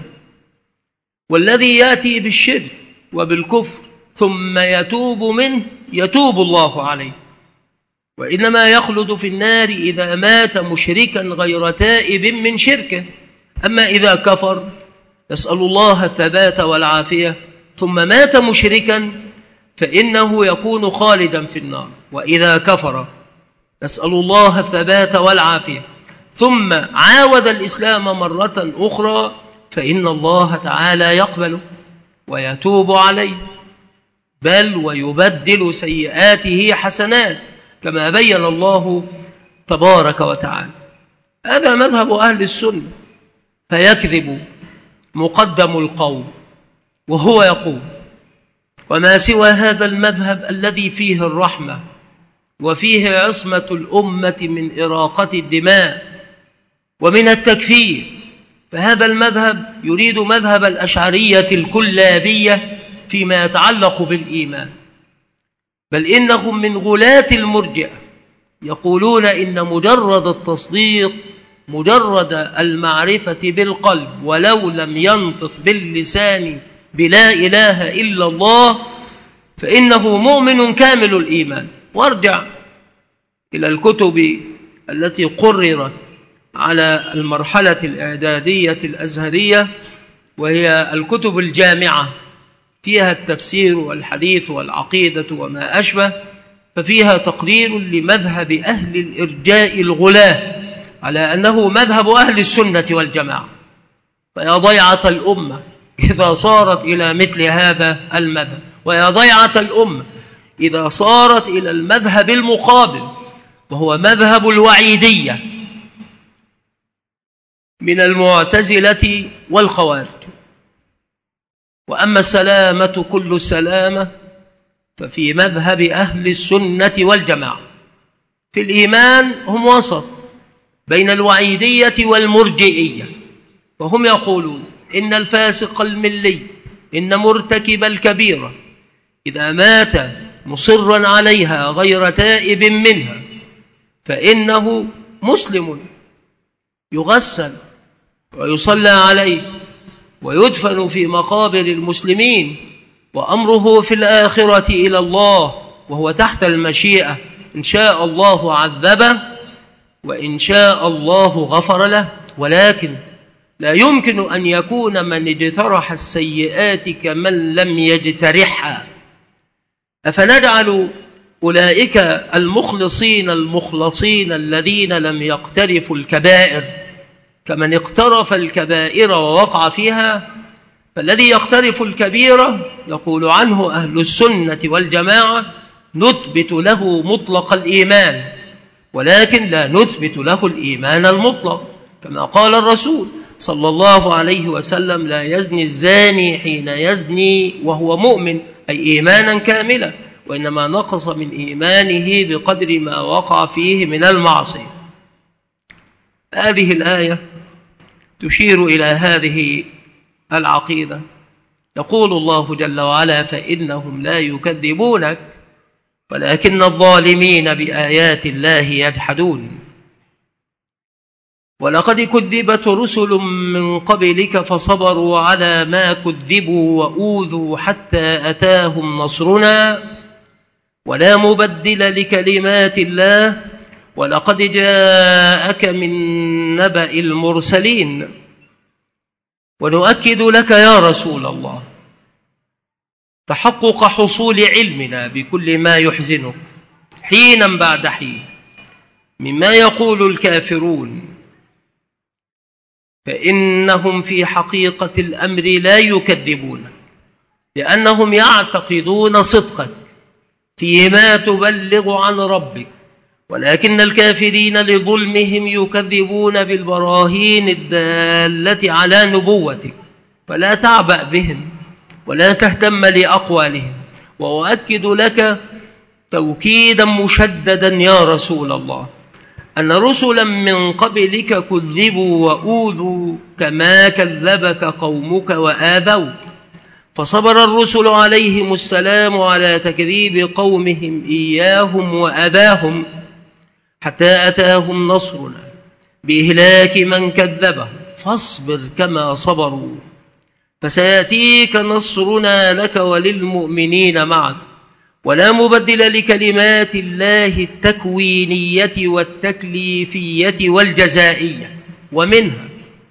S1: والذي يأتي بالشرك وبالكفر ثم يتوب منه يتوب الله عليه، وإنما يخلد في النار إذا مات مشركا غير تائب من شركه. أما إذا كفر نسأل الله الثبات والعافية ثم مات مشركا فإنه يكون خالدا في النار. وإذا كفر نسأل الله الثبات والعافية ثم عاود الإسلام مرة أخرى فإن الله تعالى يقبله ويتوب عليه، بل ويبدل سيئاته حسنات كما بين الله تبارك وتعالى. هذا مذهب أهل السنة. فيكذب مقدم القوم وهو يقول وما سوى هذا المذهب الذي فيه الرحمة وفيه عصمة الأمة من إراقة الدماء ومن التكفير، فهذا المذهب يريد مذهب الأشعرية الكلابية فيما يتعلق بالإيمان. بل إنهم من غلاة المرجئة يقولون إن مجرد التصديق، مجرد المعرفة بالقلب ولو لم ينطق باللسان بلا إله إلا الله فإنه مؤمن كامل الإيمان. وارجع إلى الكتب التي قررت على المرحلة الإعدادية الأزهرية، وهي الكتب الجامعة فيها التفسير والحديث والعقيدة وما أشبه، ففيها تقرير لمذهب أهل الإرجاء الغلاة على أنه مذهب أهل السنة والجماعة. فيا ضيعة الأمة إذا صارت إلى مثل هذا المذهب، ويا ضيعة الأمة إذا صارت إلى المذهب المقابل وهو مذهب الوعيدية من المعتزلة والخوارج. وأما السلامة كل السلامة ففي مذهب أهل السنة والجماعة. في الإيمان هم وسط بين الوعيدية والمرجئية، وهم يقولون إن الفاسق الملي، إن مرتكب الكبيرة إذا مات مصرا عليها غير تائب منها فإنه مسلم يغسل ويصلى عليه ويدفن في مقابر المسلمين، وأمره في الآخرة إلى الله وهو تحت المشيئة، إن شاء الله عذبه وإن شاء الله غفر له. ولكن لا يمكن أن يكون من اجترح السيئات كمن لم يجترحها. أفنجعل أولئك المخلصين المخلصين الذين لم يقترفوا الكبائر كمن اقترف الكبائر ووقع فيها؟ فالذي يقترف الكبيرة يقول عنه أهل السنة والجماعة نثبت له مطلق الإيمان، ولكن لا نثبت له الإيمان المطلق، كما قال الرسول صلى الله عليه وسلم: لا يزني الزاني حين يزني وهو مؤمن، أي إيمانا كاملا، وإنما نقص من إيمانه بقدر ما وقع فيه من المعصية. هذه الآية تشير إلى هذه العقيدة. يقول الله جل وعلا: فإنهم لا يكذبونك ولكن الظالمين بآيات الله يجحدون. ولقد كذبت رسل من قبلك فصبروا على ما كذبوا وأوذوا حتى أتاهم نصرنا ولا مبدل لكلمات الله ولقد جاءك من نبأ المرسلين. ونؤكد لك يا رسول الله تحقق حصول علمنا بكل ما يحزنك حينا بعد حين مما يقول الكافرون، فإنهم في حقيقة الأمر لا يكذبونك لأنهم يعتقدون صدقك فيما تبلغ عن ربك، ولكن الكافرين لظلمهم يكذبون بالبراهين الدالة على نبوتك، فلا تعبأ بهم ولا تهتم لأقوالهم. وأؤكد لك توكيدا مشددا يا رسول الله أن رسلا من قبلك كذبوا وأوذوا كما كذبك قومك وآذوك، فصبر الرسل عليهم السلام على تكذيب قومهم إياهم وأذاهم حتى أتاهم نصرنا بإهلاك من كذبه، فاصبر كما صبروا فسيأتيك نصرنا لك وللمؤمنين معك ولا مبدل لكلمات الله التكوينية والتكليفية والجزائية. ومنها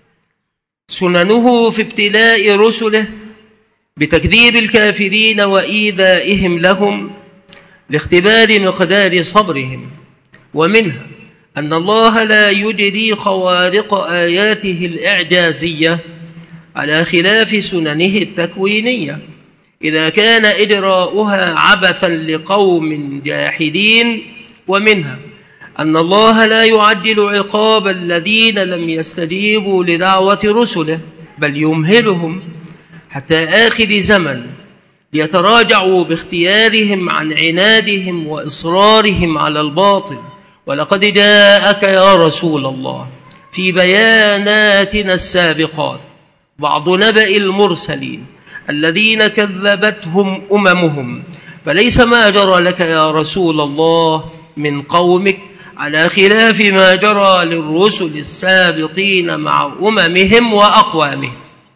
S1: سننه في ابتلاء رسله بتكذيب الكافرين وإيذائهم لهم لاختبار مقدار صبرهم. ومنها أن الله لا يجري خوارق آياته الإعجازية على خلاف سننه التكوينية إذا كان إجراؤها عبثا لقوم جاحدين. ومنها أن الله لا يعجل عقاب الذين لم يستجيبوا لدعوة رسله بل يمهلهم حتى آخر زمن ليتراجعوا باختيارهم عن عنادهم وإصرارهم على الباطل. ولقد جاءك يا رسول الله في بياناتنا السابقات بعض نبأ المرسلين الذين كذبتهم أممهم، فليس ما جرى لك يا رسول الله من قومك على خلاف ما جرى للرسل السابقين مع أممهم وأقوامهم.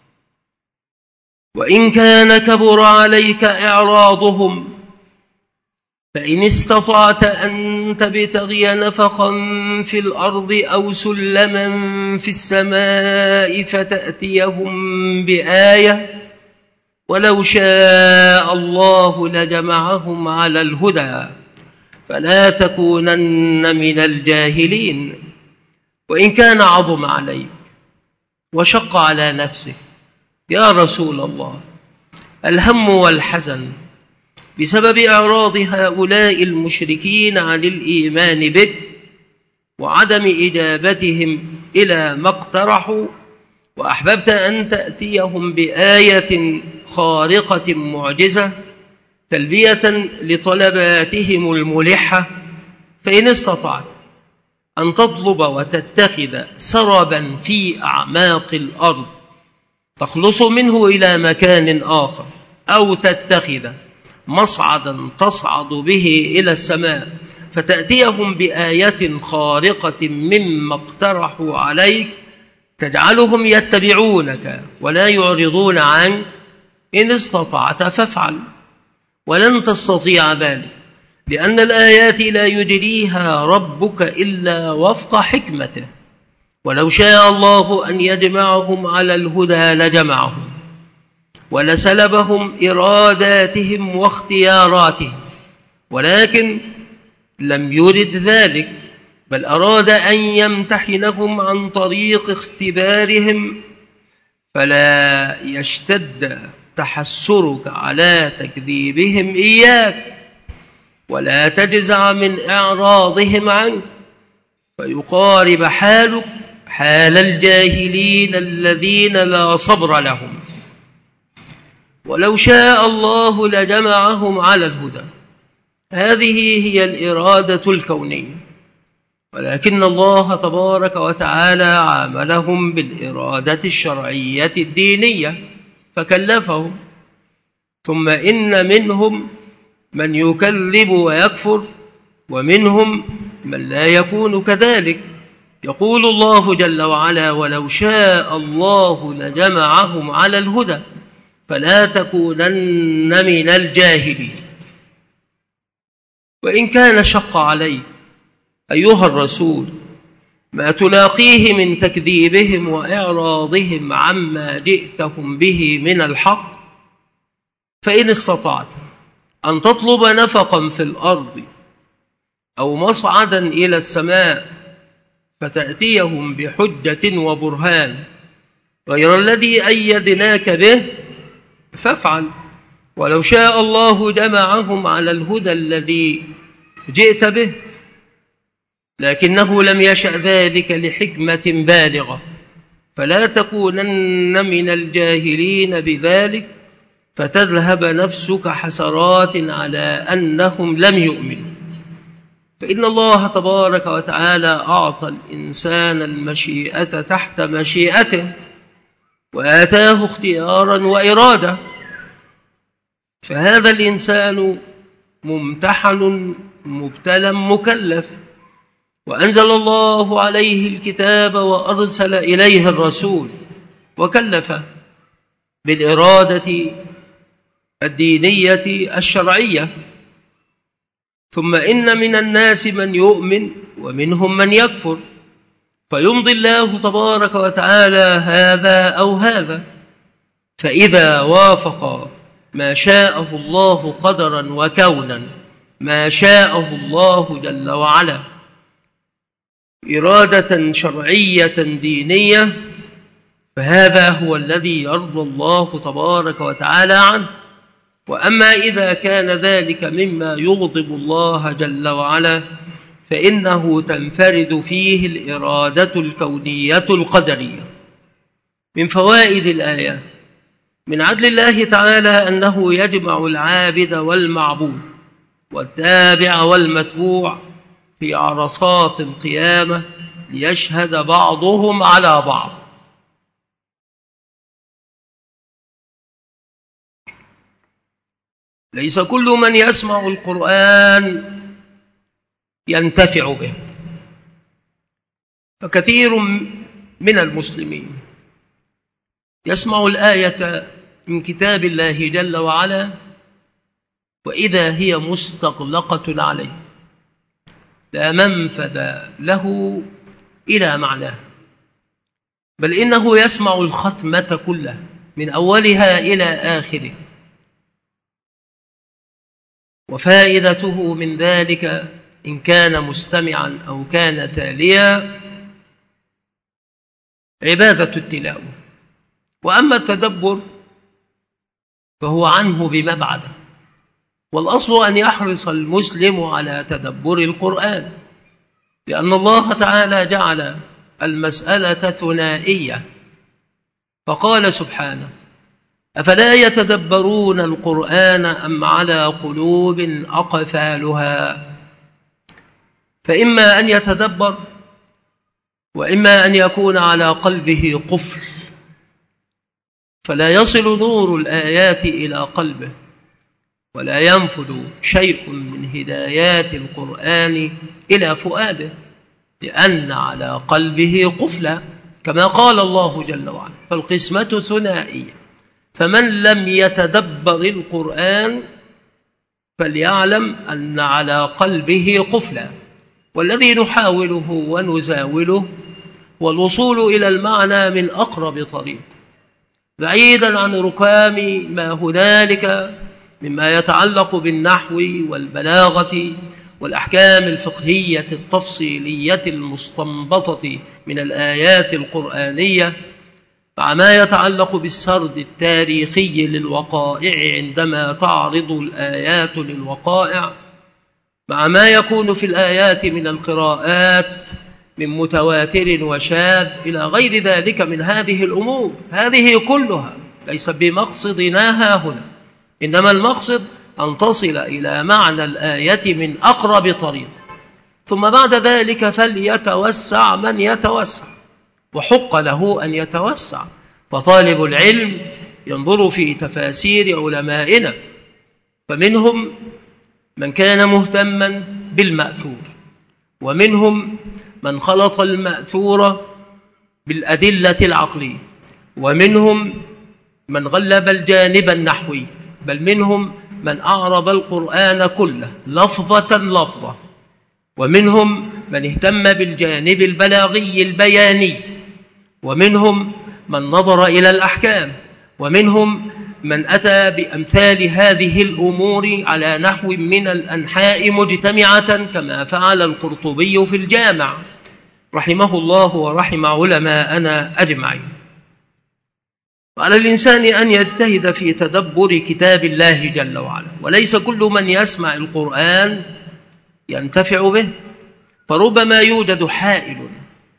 S1: وإن كان كبر عليك إعراضهم فإن استطعت أن تبتغي نفقا في الأرض أو سلما في السماء فتأتيهم بآية ولو شاء الله لجمعهم على الهدى فلا تكونن من الجاهلين. وإن كان عظم عليك وشق على نفسك يا رسول الله الهم والحزن بسبب إعراض هؤلاء المشركين عن الإيمان بك وعدم إجابتهم إلى ما اقترحوا، وأحببت أن تأتيهم بآية خارقة معجزة تلبية لطلباتهم الملحة، فإن استطعت أن تطلب وتتخذ سربا في أعماق الأرض تخلص منه إلى مكان آخر، أو تتخذ مصعدا تصعد به إلى السماء فتأتيهم بآية خارقة مما اقترحوا عليك تجعلهم يتبعونك ولا يعرضون عنك، إن استطعت فافعل، ولن تستطيع ذلك لأن الآيات لا يجريها ربك إلا وفق حكمته، ولو شاء الله أن يجمعهم على الهدى لجمعهم ولسلبهم إراداتهم واختياراتهم، ولكن لم يرد ذلك بل أراد أن يمتحنهم عن طريق اختبارهم فلا يشتد تحسرك على تكذيبهم إياك ولا تجزع من إعراضهم عنك، فيقارب حالك حال الجاهلين الذين لا صبر لهم، ولو شاء الله لجمعهم على الهدى. هذه هي الإرادة الكونية، ولكن الله تبارك وتعالى عاملهم بالإرادة الشرعية الدينية فكلفهم. ثم إن منهم من يكذب ويكفر، ومنهم من لا يكون كذلك. يقول الله جل وعلا: ولو شاء الله لجمعهم على الهدى فلا تكونن من الجاهلين. وإن كان شق عليك أيها الرسول ما تلاقيه من تكذيبهم وإعراضهم عما جئتهم به من الحق، فإن استطعت أن تطلب نفقا في الأرض أو مصعدا إلى السماء فتأتيهم بحجة وبرهان غير الذي أيدناك به فافعل. ولو شاء الله جمعهم على الهدى الذي جئت به، لكنه لم يشأ ذلك لحكمة بالغة، فلا تكونن من الجاهلين بذلك فتذهب نفسك حسرات على أنهم لم يؤمنوا. فإن الله تبارك وتعالى أعطى الإنسان المشيئة تحت مشيئته، وآتاه اختيارا وإرادة، فهذا الإنسان ممتحن مبتلى مكلف. وأنزل الله عليه الكتاب وأرسل إليه الرسول وكلفه بالإرادة الدينية الشرعية. ثم إن من الناس من يؤمن ومنهم من يكفر، فيمضي الله تبارك وتعالى هذا أو هذا، فإذا وافق ما شاءه الله قدرا وكونا ما شاءه الله جل وعلا إرادة شرعية دينية، فهذا هو الذي يرضى الله تبارك وتعالى عنه. وأما إذا كان ذلك مما يغضب الله جل وعلا فإنه تنفرد فيه الإرادة الكونية القدرية. من فوائد الآيات: من عدل الله تعالى أنه يجمع العابد والمعبود والتابع والمتبوع في عرصات القيامة ليشهد بعضهم على بعض. ليس كل من يسمع القرآن ينتفع به، فكثير من المسلمين يسمع الآية من كتاب الله جل وعلا وإذا هي مستغلقة عليه لا منفذ له إلى معناه، بل إنه يسمع الختمة كلها من أولها إلى آخره. وفائدته من ذلك إن كان مستمعا أو كان تاليا عبادة التلاوة. وأما التدبر فهو عنه بمبعده، والأصل أن يحرص المسلم على تدبر القرآن، لأن الله تعالى جعل المسألة ثنائية، فقال سبحانه: أفلا يتدبرون القرآن أم على قلوب أقفالها. فإما أن يتدبر وإما أن يكون على قلبه قفل، فلا يصل نور الآيات إلى قلبه ولا ينفذ شيء من هدايات القرآن إلى فؤاده، لأن على قلبه قفلا، كما قال الله جل وعلا: فالقسمة ثنائية، فمن لم يتدبر القرآن فليعلم أن على قلبه قفلا. والذي نحاوله ونزاوله والوصول إلى المعنى من أقرب طريق، بعيدا عن ركام ما هنالك مما يتعلق بالنحو والبلاغة والأحكام الفقهية التفصيلية المستنبطة من الآيات القرآنية، مع ما يتعلق بالسرد التاريخي للوقائع عندما تعرض الآيات للوقائع، مع ما يكون في الآيات من القراءات من متواتر وشاذ إلى غير ذلك من هذه الأمور. هذه كلها ليس بمقصدنا ها هنا، إنما المقصد أن تصل إلى معنى الآية من أقرب طريق، ثم بعد ذلك فليتوسع من يتوسع، وحق له أن يتوسع. فطالب العلم ينظر في تفاسير علمائنا، فمنهم من كان مهتما بالمأثور، ومنهم من خلط المأثور بالأدلة العقلية، ومنهم من غلب الجانب النحوي، بل منهم من أعرب القرآن كله لفظة لفظة، ومنهم من اهتم بالجانب البلاغي البياني، ومنهم من نظر إلى الأحكام، ومنهم من أتى بأمثال هذه الأمور على نحو من الأنحاء مجتمعة، كما فعل القرطبي في الجامع رحمه الله ورحم علماءنا أجمعين. وعلى الإنسان أن يجتهد في تدبر كتاب الله جل وعلا، وليس كل من يسمع القرآن ينتفع به، فربما يوجد حائل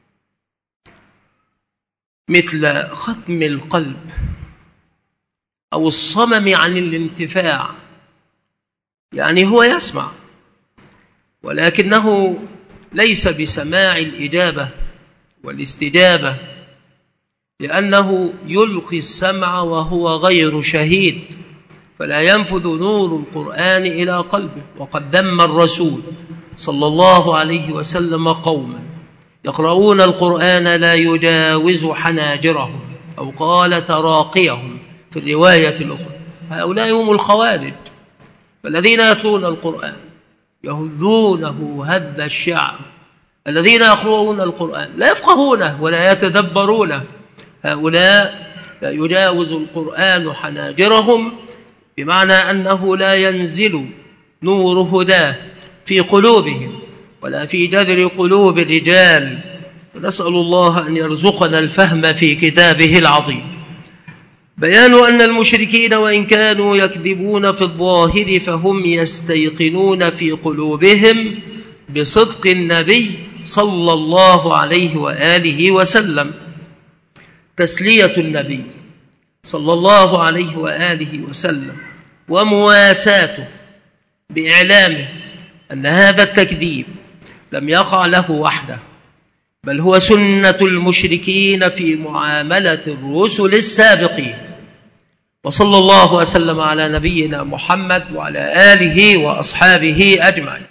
S1: مثل ختم القلب أو الصمم عن الانتفاع، يعني هو يسمع ولكنه ليس بسماع الإجابة والاستجابة، لأنه يلقي السمع وهو غير شهيد، فلا ينفذ نور القرآن إلى قلبه. وقد ذم الرسول صلى الله عليه وسلم قوما يقرؤون القرآن لا يجاوز حناجرهم، أو قال تراقيهم في الرواية الأخرى. هؤلاء هم الخوارج، فالذين يتلون القرآن يهذونه هذ الشعر، الذين يقرؤون القرآن لا يفقهونه ولا يتدبرونه، هؤلاء لا يجاوز القرآن حناجرهم، بمعنى أنه لا ينزل نور هداه في قلوبهم ولا في جذر قلوب الرجال. ونسأل الله أن يرزقنا الفهم في كتابه العظيم. بيان أن المشركين وإن كانوا يكذبون في الظاهر فهم يستيقنون في قلوبهم بصدق النبي صلى الله عليه وآله وسلم. تسلية النبي صلى الله عليه وآله وسلم ومواساته بإعلامه أن هذا التكذيب لم يقع له وحده، بل هو سنة المشركين في معاملة الرسل السابقين. وصلى الله وسلم على نبينا محمد وعلى آله وأصحابه أجمعين.